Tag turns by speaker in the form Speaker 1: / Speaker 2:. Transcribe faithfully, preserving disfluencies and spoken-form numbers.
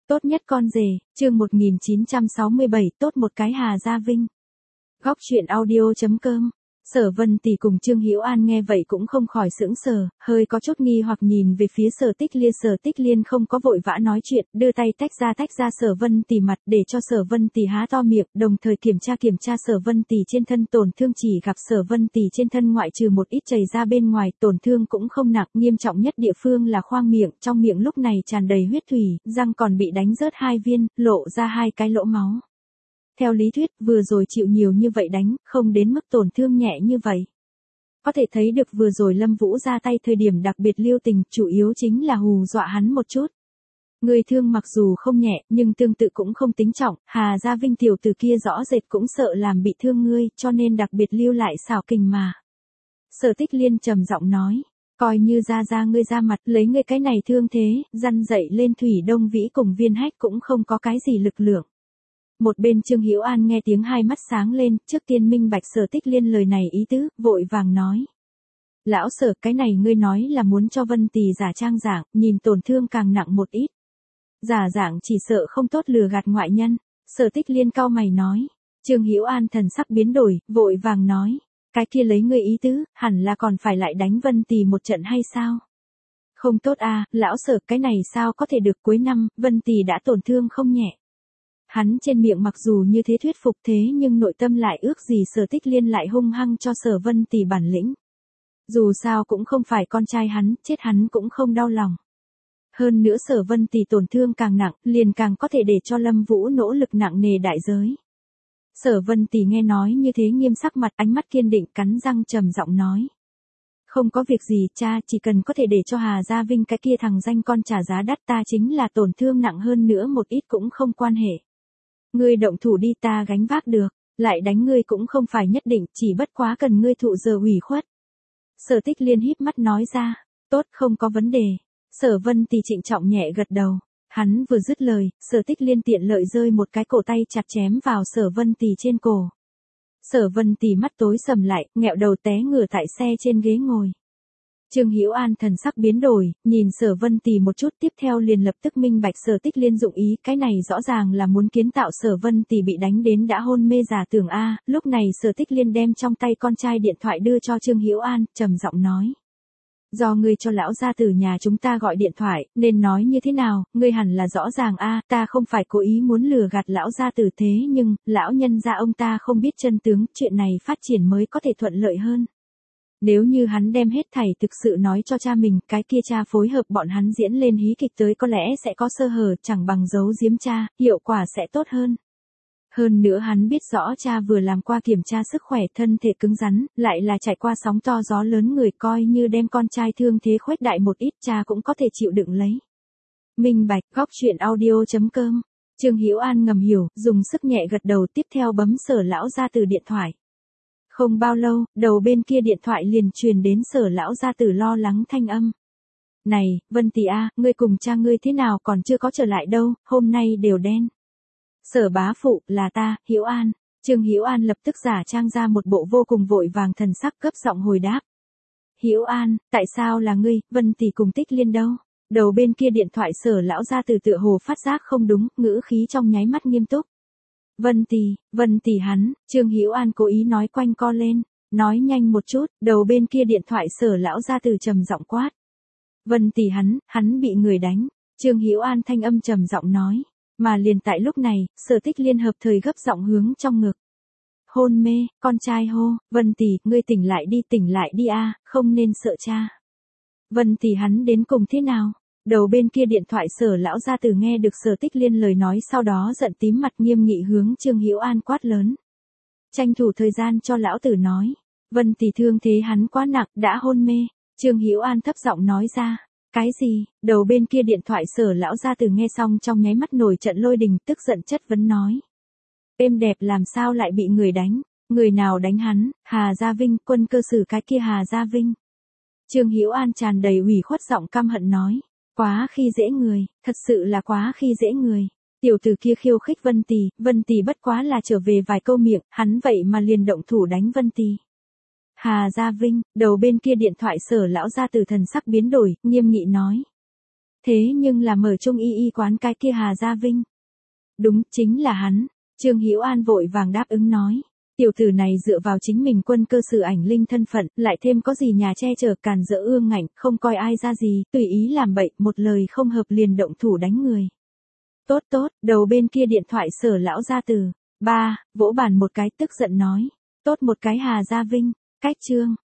Speaker 1: Tốt nhất con rể, chương một nghìn chín trăm sáu mươi bảy, tốt một cái Hà Gia Vinh. Góc truyện audio chấm com. Sở Vân Tỷ cùng Trương Hữu An nghe vậy cũng không khỏi sững sờ, hơi có chút nghi hoặc nhìn về phía Sở Tích Liên. Sở Tích Liên không có vội vã nói chuyện, đưa tay tách ra tách ra Sở Vân Tỷ mặt để cho Sở Vân Tỷ há to miệng, đồng thời kiểm tra kiểm tra Sở Vân Tỷ trên thân tổn thương. Chỉ gặp Sở Vân Tỷ trên thân ngoại trừ một ít chảy ra bên ngoài, tổn thương cũng không nặng, nghiêm trọng nhất địa phương là khoang miệng, trong miệng lúc này tràn đầy huyết thủy, răng còn bị đánh rớt hai viên, lộ ra hai cái lỗ máu. Theo lý thuyết, vừa rồi chịu nhiều như vậy đánh, không đến mức tổn thương nhẹ như vậy. Có thể thấy được vừa rồi Lâm Vũ ra tay thời điểm đặc biệt lưu tình, chủ yếu chính là hù dọa hắn một chút. Người thương mặc dù không nhẹ, nhưng tương tự cũng không tính trọng, Hà Gia Vinh tiểu tử kia rõ rệt cũng sợ làm bị thương ngươi, cho nên đặc biệt lưu lại xảo kình mà. Sở Tích Liên trầm giọng nói, coi như ra ra ngươi ra mặt, lấy ngươi cái này thương thế, răn dậy lên Thủy Đông Vĩ cùng Viên Hách cũng không có cái gì lực lượng. Một bên Trương Hữu An nghe tiếng hai mắt sáng lên, trước tiên minh bạch Sở Tích Liên lời này ý tứ, vội vàng nói. Lão Sở, cái này ngươi nói là muốn cho Vân Tỷ giả trang dạng, nhìn tổn thương càng nặng một ít. Giả dạng chỉ sợ không tốt lừa gạt ngoại nhân. Sở Tích Liên cau mày nói. Trương Hữu An thần sắc biến đổi, vội vàng nói. Cái kia lấy ngươi ý tứ, hẳn là còn phải lại đánh Vân Tỷ một trận hay sao? Không tốt à, lão Sở, cái này sao có thể được, cuối năm, Vân Tỷ đã tổn thương không nhẹ. Hắn trên miệng mặc dù như thế thuyết phục thế nhưng nội tâm lại ước gì Sở Tích Liên lại hung hăng cho Sở Vân Tỷ bản lĩnh. Dù sao cũng không phải con trai hắn, chết hắn cũng không đau lòng. Hơn nữa Sở Vân Tỷ tổn thương càng nặng, liền càng có thể để cho Lâm Vũ nỗ lực nặng nề đại giới. Sở Vân Tỷ nghe nói như thế nghiêm sắc mặt, ánh mắt kiên định, cắn răng trầm giọng nói. Không có việc gì cha, chỉ cần có thể để cho Hà Gia Vinh cái kia thằng danh con trả giá đắt, ta chính là tổn thương nặng hơn nữa một ít cũng không quan hệ. Ngươi động thủ đi, ta gánh vác được, lại đánh ngươi cũng không phải nhất định, chỉ bất quá cần ngươi thụ giờ ủy khuất. Sở Tích Liên híp mắt nói ra, tốt, không có vấn đề. Sở Vân Tỷ trịnh trọng nhẹ gật đầu. Hắn vừa dứt lời, Sở Tích Liên tiện lợi rơi một cái cổ tay chặt chém vào Sở Vân Tỷ trên cổ. Sở Vân Tỷ mắt tối sầm lại, nghẹo đầu té ngửa tại xe trên ghế ngồi. Trương Hữu An thần sắc biến đổi, nhìn Sở Vân Tỷ một chút, tiếp theo liền lập tức minh bạch Sở Tích Liên dụng ý, cái này rõ ràng là muốn kiến tạo Sở Vân Tỷ bị đánh đến đã hôn mê giả tưởng a. Lúc này Sở Tích Liên đem trong tay con trai điện thoại đưa cho Trương Hữu An, trầm giọng nói. Do ngươi cho lão gia tử nhà chúng ta gọi điện thoại, nên nói như thế nào, ngươi hẳn là rõ ràng a, ta không phải cố ý muốn lừa gạt lão gia tử thế nhưng, lão nhân gia ông ta không biết chân tướng, chuyện này phát triển mới có thể thuận lợi hơn. Nếu như hắn đem hết thảy thực sự nói cho cha mình, cái kia cha phối hợp bọn hắn diễn lên hí kịch tới có lẽ sẽ có sơ hở, chẳng bằng giấu giếm cha, hiệu quả sẽ tốt hơn. Hơn nữa hắn biết rõ cha vừa làm qua kiểm tra sức khỏe, thân thể cứng rắn, lại là trải qua sóng to gió lớn người, coi như đem con trai thương thế khuếch đại một ít, cha cũng có thể chịu đựng lấy. Minh bạch, góc truyện audio chấm com. Trương Hữu An ngầm hiểu, dùng sức nhẹ gật đầu, tiếp theo bấm Sở lão gia tử điện thoại. Không bao lâu, đầu bên kia điện thoại liền truyền đến Sở lão gia tử lo lắng thanh âm. Này, Vân Tỷ a, ngươi cùng cha ngươi thế nào, còn chưa có trở lại đâu, hôm nay đều đen. Sở bá phụ, là ta, Hữu An. Trương Hữu An lập tức giả trang ra một bộ vô cùng vội vàng thần sắc, cấp giọng hồi đáp. Hữu An, tại sao là ngươi, Vân Tỷ cùng Tích Liên đâu? Đầu bên kia điện thoại Sở lão gia tử tựa hồ phát giác không đúng, ngữ khí trong nháy mắt nghiêm túc. Vân Tỷ, Vân Tỷ hắn, Trương Hữu An cố ý nói quanh co lên, nói nhanh một chút, đầu bên kia điện thoại Sở lão gia tử trầm giọng quát. Vân Tỷ hắn, hắn bị người đánh. Trương Hữu An thanh âm trầm giọng nói. Mà liền tại lúc này, Sở Tích Liên hợp thời gấp giọng hướng trong ngực. Hôn mê, con trai hô, Vân Tỷ, ngươi tỉnh lại đi, tỉnh lại đi a, không nên sợ cha. Vân Tỷ hắn đến cùng thế nào? Đầu bên kia điện thoại Sở lão gia tử nghe được Sở Tích Liên lời nói, sau đó giận tím mặt, nghiêm nghị hướng Trương Hữu An quát lớn. Tranh thủ thời gian cho lão tử nói. Vân Tỷ thương thế hắn quá nặng, đã hôn mê. Trương Hữu An thấp giọng nói ra. Cái gì? Đầu bên kia điện thoại Sở lão gia tử nghe xong trong nháy mắt nổi trận lôi đình, tức giận chất vấn nói. Êm đẹp làm sao lại bị người đánh? Người nào đánh hắn? Hà Gia Vinh, quân cơ sử cái kia Hà Gia Vinh. Trương Hữu An tràn đầy ủy khuất giọng căm hận nói. Quá khi dễ người, thật sự là quá khi dễ người. Tiểu tử kia khiêu khích Vân Tỷ, Vân Tỷ bất quá là trở về vài câu miệng, hắn vậy mà liền động thủ đánh Vân Tỷ. Hà Gia Vinh, đầu bên kia điện thoại Sở lão gia tử thần sắc biến đổi, nghiêm nghị nói. Thế nhưng là mở Trung y y quán cái kia Hà Gia Vinh. Đúng, chính là hắn. Trương Hữu An vội vàng đáp ứng nói. Tiểu tử này dựa vào chính mình quân cơ sử ảnh linh thân phận, lại thêm có gì nhà che chở càn dỡ ương ngạnh, không coi ai ra gì, tùy ý làm bậy, một lời không hợp liền động thủ đánh người. Tốt tốt, đầu bên kia điện thoại Sở lão gia từ. Ba, vỗ bàn một cái tức giận nói. Tốt một cái Hà Gia Vinh, cách Trương.